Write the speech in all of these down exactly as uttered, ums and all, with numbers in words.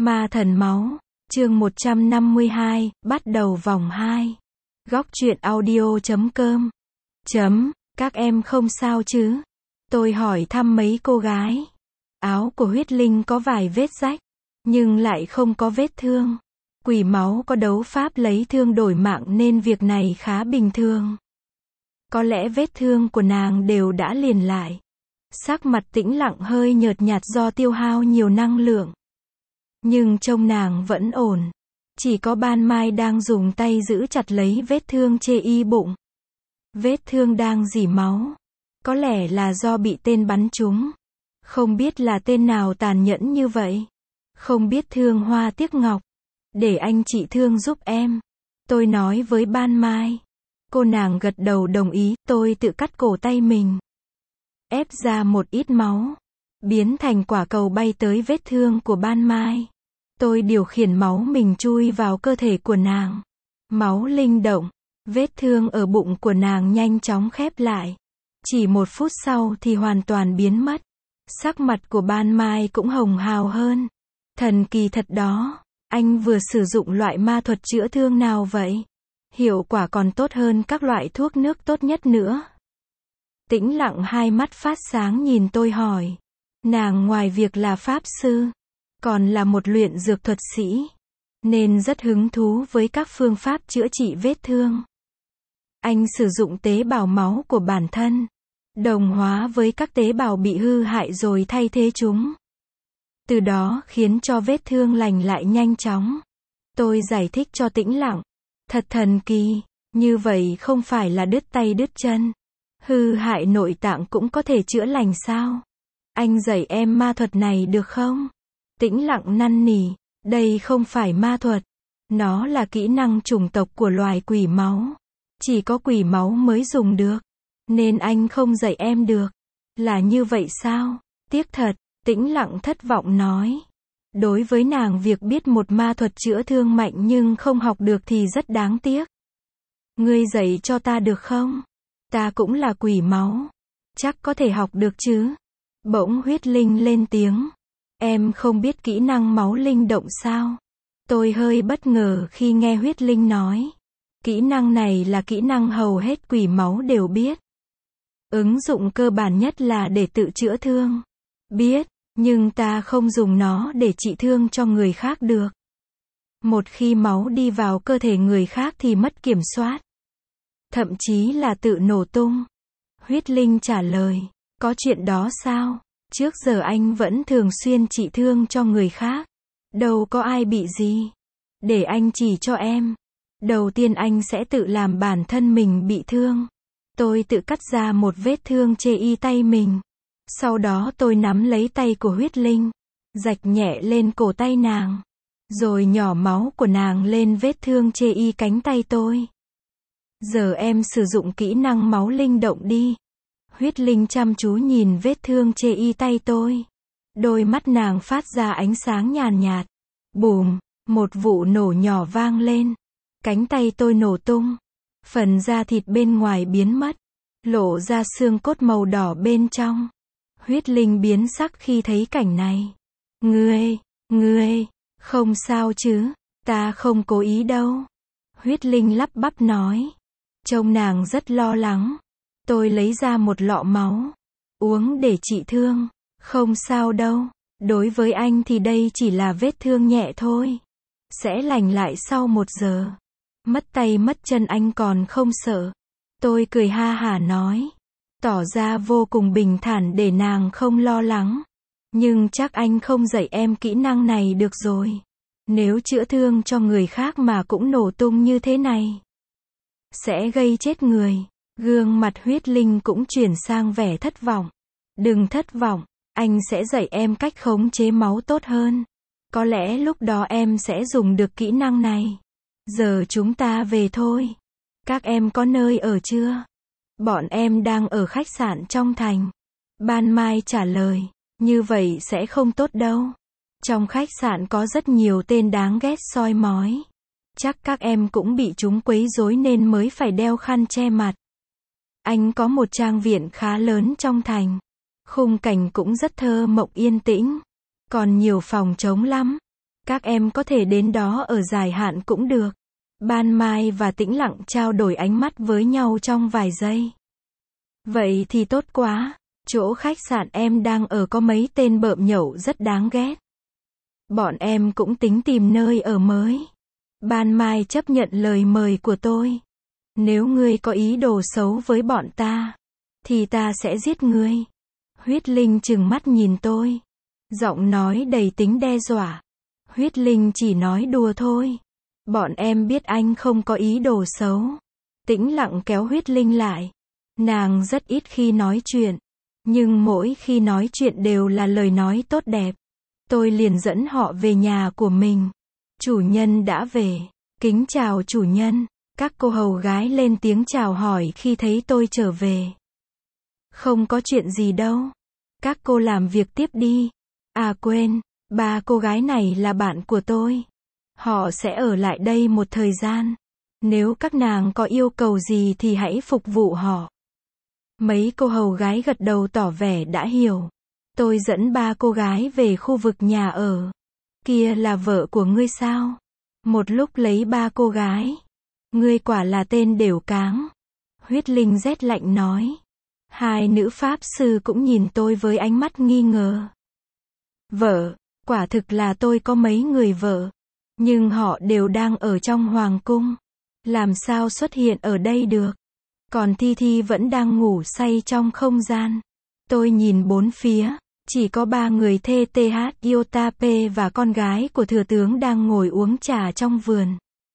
Ma thần máu, chương một trăm năm mươi hai, bắt đầu vòng hai. Góc truyện audio chấm com. Chấm, các em không sao chứ? Tôi hỏi thăm mấy cô gái. Áo của huyết linh có vài vết rách, nhưng lại không có vết thương. Quỷ máu có đấu pháp lấy thương đổi mạng nên việc này khá bình thường. Có lẽ vết thương của nàng đều đã liền lại. Sắc mặt Tĩnh Lặng hơi nhợt nhạt do tiêu hao nhiều năng lượng. Nhưng trông nàng vẫn ổn. Chỉ có Ban Mai đang dùng tay giữ chặt lấy vết thương chê y bụng. Vết thương đang rỉ máu. Có lẽ là do bị tên bắn trúng. Không biết là tên nào tàn nhẫn như vậy. Không biết Thương Hoa tiếc ngọc. Để anh trị thương giúp em. Tôi nói với Ban Mai. Cô nàng gật đầu đồng ý. Tôi tự cắt cổ tay mình. Ép ra một ít máu. Biến thành quả cầu bay tới vết thương của Ban Mai. Tôi điều khiển máu mình chui vào cơ thể của nàng. Máu linh động. Vết thương ở bụng của nàng nhanh chóng khép lại. Chỉ một phút sau thì hoàn toàn biến mất. Sắc mặt của Ban Mai cũng hồng hào hơn. Thần kỳ thật đó. Anh vừa sử dụng loại ma thuật chữa thương nào vậy? Hiệu quả còn tốt hơn các loại thuốc nước tốt nhất nữa. Tĩnh Lặng hai mắt phát sáng nhìn tôi hỏi. Nàng ngoài việc là pháp sư, còn là một luyện dược thuật sĩ, nên rất hứng thú với các phương pháp chữa trị vết thương. Anh sử dụng tế bào máu của bản thân, đồng hóa với các tế bào bị hư hại rồi thay thế chúng. Từ đó khiến cho vết thương lành lại nhanh chóng. Tôi giải thích cho Tĩnh Lặng. Thật thần kỳ, như vậy không phải là đứt tay đứt chân. Hư hại nội tạng cũng có thể chữa lành sao? Anh dạy em ma thuật này được không? Tĩnh Lặng năn nỉ, đây không phải ma thuật. Nó là kỹ năng chủng tộc của loài quỷ máu. Chỉ có quỷ máu mới dùng được. Nên anh không dạy em được. Là như vậy sao? Tiếc thật, Tĩnh Lặng thất vọng nói. Đối với nàng việc biết một ma thuật chữa thương mạnh nhưng không học được thì rất đáng tiếc. Ngươi dạy cho ta được không? Ta cũng là quỷ máu. Chắc có thể học được chứ? Bỗng huyết linh lên tiếng. Em không biết kỹ năng máu linh động sao? Tôi hơi bất ngờ khi nghe huyết linh nói. Kỹ năng này là kỹ năng hầu hết quỷ máu đều biết. Ứng dụng cơ bản nhất là để tự chữa thương. Biết, nhưng ta không dùng nó để trị thương cho người khác được. Một khi máu đi vào cơ thể người khác thì mất kiểm soát. Thậm chí là tự nổ tung. Huyết linh trả lời. Có chuyện đó sao? Trước giờ anh vẫn thường xuyên trị thương cho người khác. Đâu có ai bị gì. Để anh chỉ cho em. Đầu tiên anh sẽ tự làm bản thân mình bị thương. Tôi tự cắt ra một vết thương chê y tay mình. Sau đó tôi nắm lấy tay của huyết linh. Rạch nhẹ lên cổ tay nàng. Rồi nhỏ máu của nàng lên vết thương chê y cánh tay tôi. Giờ em sử dụng kỹ năng máu linh động đi. Huyết linh chăm chú nhìn vết thương chê y tay tôi. Đôi mắt nàng phát ra ánh sáng nhàn nhạt. Bùm, một vụ nổ nhỏ vang lên. Cánh tay tôi nổ tung. Phần da thịt bên ngoài biến mất. Lộ ra xương cốt màu đỏ bên trong. Huyết linh biến sắc khi thấy cảnh này. Ngươi, ngươi, không sao chứ? Ta không cố ý đâu. Huyết linh lắp bắp nói. Trông nàng rất lo lắng. Tôi lấy ra một lọ máu. Uống để trị thương. Không sao đâu. Đối với anh thì đây chỉ là vết thương nhẹ thôi. Sẽ lành lại sau một giờ. Mất tay mất chân anh còn không sợ. Tôi cười ha hả nói. Tỏ ra vô cùng bình thản để nàng không lo lắng. Nhưng chắc anh không dạy em kỹ năng này được rồi. Nếu chữa thương cho người khác mà cũng nổ tung như thế này, sẽ gây chết người. Gương mặt huyết linh cũng chuyển sang vẻ thất vọng. Đừng thất vọng, anh sẽ dạy em cách khống chế máu tốt hơn. Có lẽ lúc đó em sẽ dùng được kỹ năng này. Giờ chúng ta về thôi. Các em có nơi ở chưa? Bọn em đang ở khách sạn trong thành. Ban Mai trả lời. Như vậy sẽ không tốt đâu. Trong khách sạn có rất nhiều tên đáng ghét soi mói. Chắc các em cũng bị chúng quấy rối nên mới phải đeo khăn che mặt. Anh có một trang viện khá lớn trong thành. Khung cảnh cũng rất thơ mộng yên tĩnh. Còn nhiều phòng trống lắm. Các em có thể đến đó ở dài hạn cũng được. Ban Mai và Tĩnh Lặng trao đổi ánh mắt với nhau trong vài giây. Vậy thì tốt quá. Chỗ khách sạn em đang ở có mấy tên bợm nhậu rất đáng ghét. Bọn em cũng tính tìm nơi ở mới. Ban Mai chấp nhận lời mời của tôi. Nếu ngươi có ý đồ xấu với bọn ta, thì ta sẽ giết ngươi. Huyết Linh trừng mắt nhìn tôi. Giọng nói đầy tính đe dọa. Huyết Linh chỉ nói đùa thôi. Bọn em biết anh không có ý đồ xấu. Tĩnh Lặng kéo Huyết Linh lại. Nàng rất ít khi nói chuyện. Nhưng mỗi khi nói chuyện đều là lời nói tốt đẹp. Tôi liền dẫn họ về nhà của mình. Chủ nhân đã về. Kính chào chủ nhân. Các cô hầu gái lên tiếng chào hỏi khi thấy tôi trở về. Không có chuyện gì đâu. Các cô làm việc tiếp đi. À quên, ba cô gái này là bạn của tôi. Họ sẽ ở lại đây một thời gian. Nếu các nàng có yêu cầu gì thì hãy phục vụ họ. Mấy cô hầu gái gật đầu tỏ vẻ đã hiểu. Tôi dẫn ba cô gái về khu vực nhà ở. Kia là vợ của ngươi sao? Một lúc lấy ba cô gái. Ngươi quả là tên đều cáng. Huyết Linh rét lạnh nói. Hai nữ pháp sư cũng nhìn tôi với ánh mắt nghi ngờ. Vợ, quả thực là tôi có mấy người vợ. Nhưng họ đều đang ở trong hoàng cung. Làm sao xuất hiện ở đây được? Còn Thi Thi vẫn đang ngủ say trong không gian. Tôi nhìn bốn phía. Chỉ có ba người thê tê hát Iotape và con gái của thừa tướng đang ngồi uống trà trong vườn.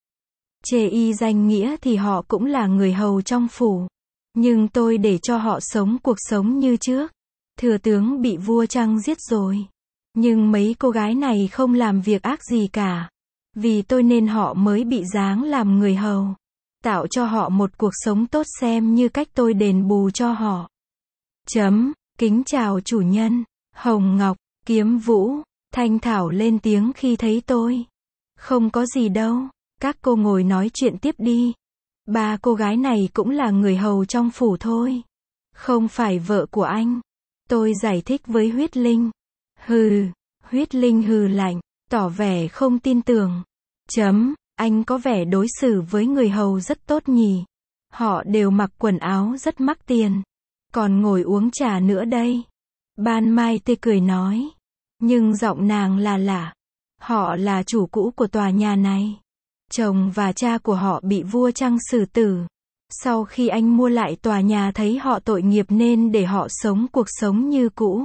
Chê y danh nghĩa thì họ cũng là người hầu trong phủ. Nhưng tôi để cho họ sống cuộc sống như trước. Thừa tướng bị vua Trăng giết rồi. Nhưng mấy cô gái này không làm việc ác gì cả. Vì tôi nên họ mới bị giáng làm người hầu. Tạo cho họ một cuộc sống tốt xem như cách tôi đền bù cho họ. Chấm, kính chào chủ nhân. Hồng Ngọc, Kiếm Vũ, Thanh Thảo lên tiếng khi thấy tôi. Không có gì đâu. Các cô ngồi nói chuyện tiếp đi. Ba cô gái này cũng là người hầu trong phủ thôi. Không phải vợ của anh. Tôi giải thích với Huyết Linh. Hừ, Huyết Linh hừ lạnh, tỏ vẻ không tin tưởng. Chấm, anh có vẻ đối xử với người hầu rất tốt nhỉ. Họ đều mặc quần áo rất mắc tiền. Còn ngồi uống trà nữa đây. Ban Mai tê cười nói. Nhưng giọng nàng là lạ. Họ là chủ cũ của tòa nhà này. Chồng và cha của họ bị vua Trăng xử tử. Sau khi anh mua lại tòa nhà thấy họ tội nghiệp nên để họ sống cuộc sống như cũ.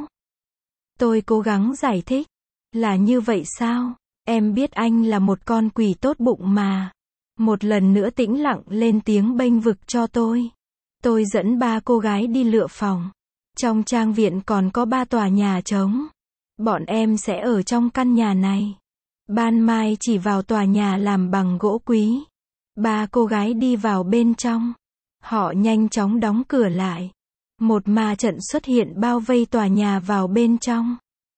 Tôi cố gắng giải thích. Là như vậy sao? Em biết anh là một con quỷ tốt bụng mà. Một lần nữa Tĩnh Lặng lên tiếng bênh vực cho tôi. Tôi dẫn ba cô gái đi lựa phòng. Trong trang viện còn có ba tòa nhà trống. Bọn em sẽ ở trong căn nhà này. Ban Mai chỉ vào tòa nhà làm bằng gỗ quý. Ba cô gái đi vào bên trong. Họ nhanh chóng đóng cửa lại. Một ma trận xuất hiện bao vây tòa nhà vào bên trong.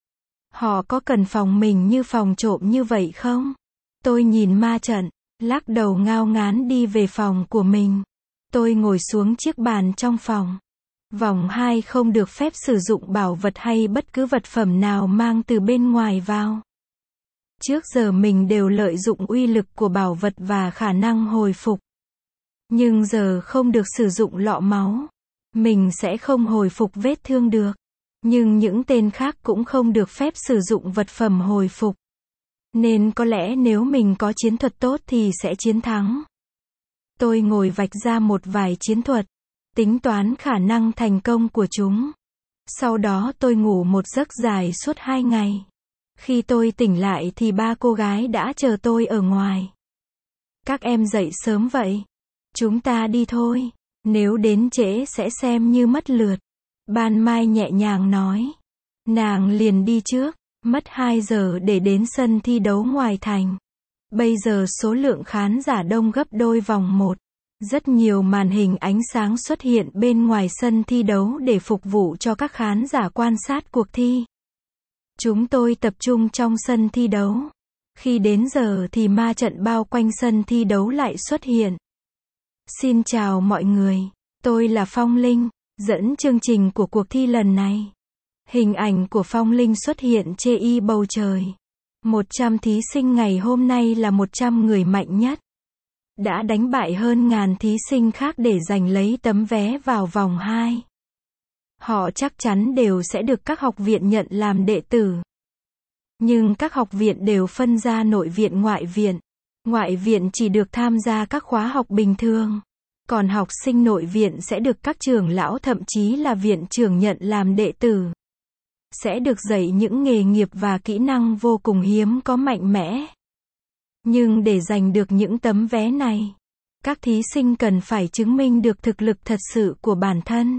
Họ có cần phòng mình như phòng trộm như vậy không? Tôi nhìn ma trận, lắc đầu ngao ngán đi về phòng của mình. Tôi ngồi xuống chiếc bàn trong phòng. Vòng hai không được phép sử dụng bảo vật hay bất cứ vật phẩm nào mang từ bên ngoài vào. Trước giờ mình đều lợi dụng uy lực của bảo vật và khả năng hồi phục. Nhưng giờ không được sử dụng lọ máu. Mình sẽ không hồi phục vết thương được. Nhưng những tên khác cũng không được phép sử dụng vật phẩm hồi phục. Nên có lẽ nếu mình có chiến thuật tốt thì sẽ chiến thắng. Tôi ngồi vạch ra một vài chiến thuật. Tính toán khả năng thành công của chúng. Sau đó tôi ngủ một giấc dài suốt hai ngày. Khi tôi tỉnh lại thì ba cô gái đã chờ tôi ở ngoài. Các em dậy sớm vậy. Chúng ta đi thôi. Nếu đến trễ sẽ xem như mất lượt. Ban Mai nhẹ nhàng nói. Nàng liền đi trước. Mất hai giờ để đến sân thi đấu ngoài thành. Bây giờ số lượng khán giả đông gấp đôi vòng một. Rất nhiều màn hình ánh sáng xuất hiện bên ngoài sân thi đấu để phục vụ cho các khán giả quan sát cuộc thi. Chúng tôi tập trung trong sân thi đấu. Khi đến giờ thì ma trận bao quanh sân thi đấu lại xuất hiện. Xin chào mọi người, tôi là Phong Linh, dẫn chương trình của cuộc thi lần này. Hình ảnh của Phong Linh xuất hiện trên y bầu trời. một trăm thí sinh ngày hôm nay là một trăm người mạnh nhất. Đã đánh bại hơn ngàn thí sinh khác để giành lấy tấm vé vào vòng hai. Họ chắc chắn đều sẽ được các học viện nhận làm đệ tử. Nhưng các học viện đều phân ra nội viện ngoại viện. Ngoại viện chỉ được tham gia các khóa học bình thường. Còn học sinh nội viện sẽ được các trưởng lão thậm chí là viện trưởng nhận làm đệ tử. Sẽ được dạy những nghề nghiệp và kỹ năng vô cùng hiếm có mạnh mẽ. Nhưng để giành được những tấm vé này, các thí sinh cần phải chứng minh được thực lực thật sự của bản thân.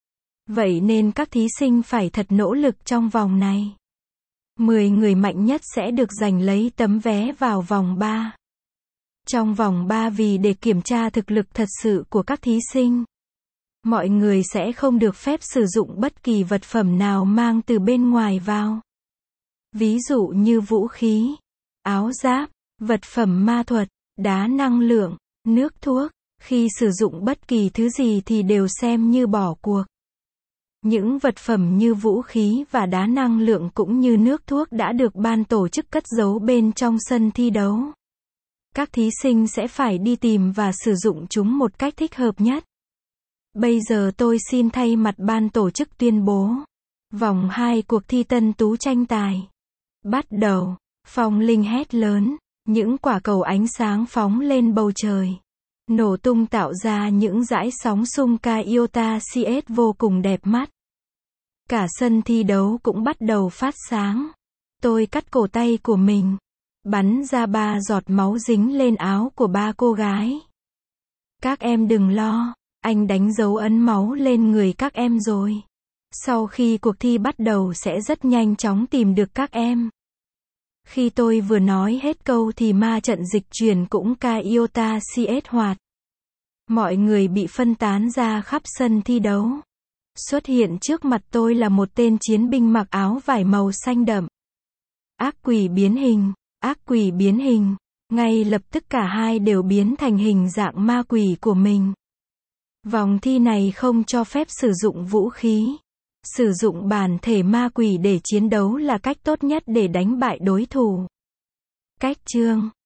Vậy nên các thí sinh phải thật nỗ lực trong vòng này. mười người mạnh nhất sẽ được giành lấy tấm vé vào vòng ba. Trong vòng ba vì để kiểm tra thực lực thật sự của các thí sinh, mọi người sẽ không được phép sử dụng bất kỳ vật phẩm nào mang từ bên ngoài vào. Ví dụ như vũ khí, áo giáp, vật phẩm ma thuật, đá năng lượng, nước thuốc. Khi sử dụng bất kỳ thứ gì thì đều xem như bỏ cuộc. Những vật phẩm như vũ khí và đá năng lượng cũng như nước thuốc đã được ban tổ chức cất giấu bên trong sân thi đấu. Các thí sinh sẽ phải đi tìm và sử dụng chúng một cách thích hợp nhất. Bây giờ tôi xin thay mặt ban tổ chức tuyên bố. Vòng hai cuộc thi tân tú tranh tài. Bắt đầu. Phong linh hét lớn. Những quả cầu ánh sáng phóng lên bầu trời. Nổ tung tạo ra những dải sóng xung ca iota xê ét vô cùng đẹp mắt. Cả sân thi đấu cũng bắt đầu phát sáng. Tôi cắt cổ tay của mình. Bắn ra ba giọt máu dính lên áo của ba cô gái. Các em đừng lo, anh đánh dấu ấn máu lên người các em rồi. Sau khi cuộc thi bắt đầu sẽ rất nhanh chóng tìm được các em. Khi tôi vừa nói hết câu thì ma trận dịch chuyển cũng ca iota xê ét hoạt. Mọi người bị phân tán ra khắp sân thi đấu. Xuất hiện trước mặt tôi là một tên chiến binh mặc áo vải màu xanh đậm. Ác quỷ biến hình, ác quỷ biến hình. Ngay lập tức cả hai đều biến thành hình dạng ma quỷ của mình. Vòng thi này không cho phép sử dụng vũ khí. Sử dụng bản thể ma quỷ để chiến đấu là cách tốt nhất để đánh bại đối thủ. Cách chương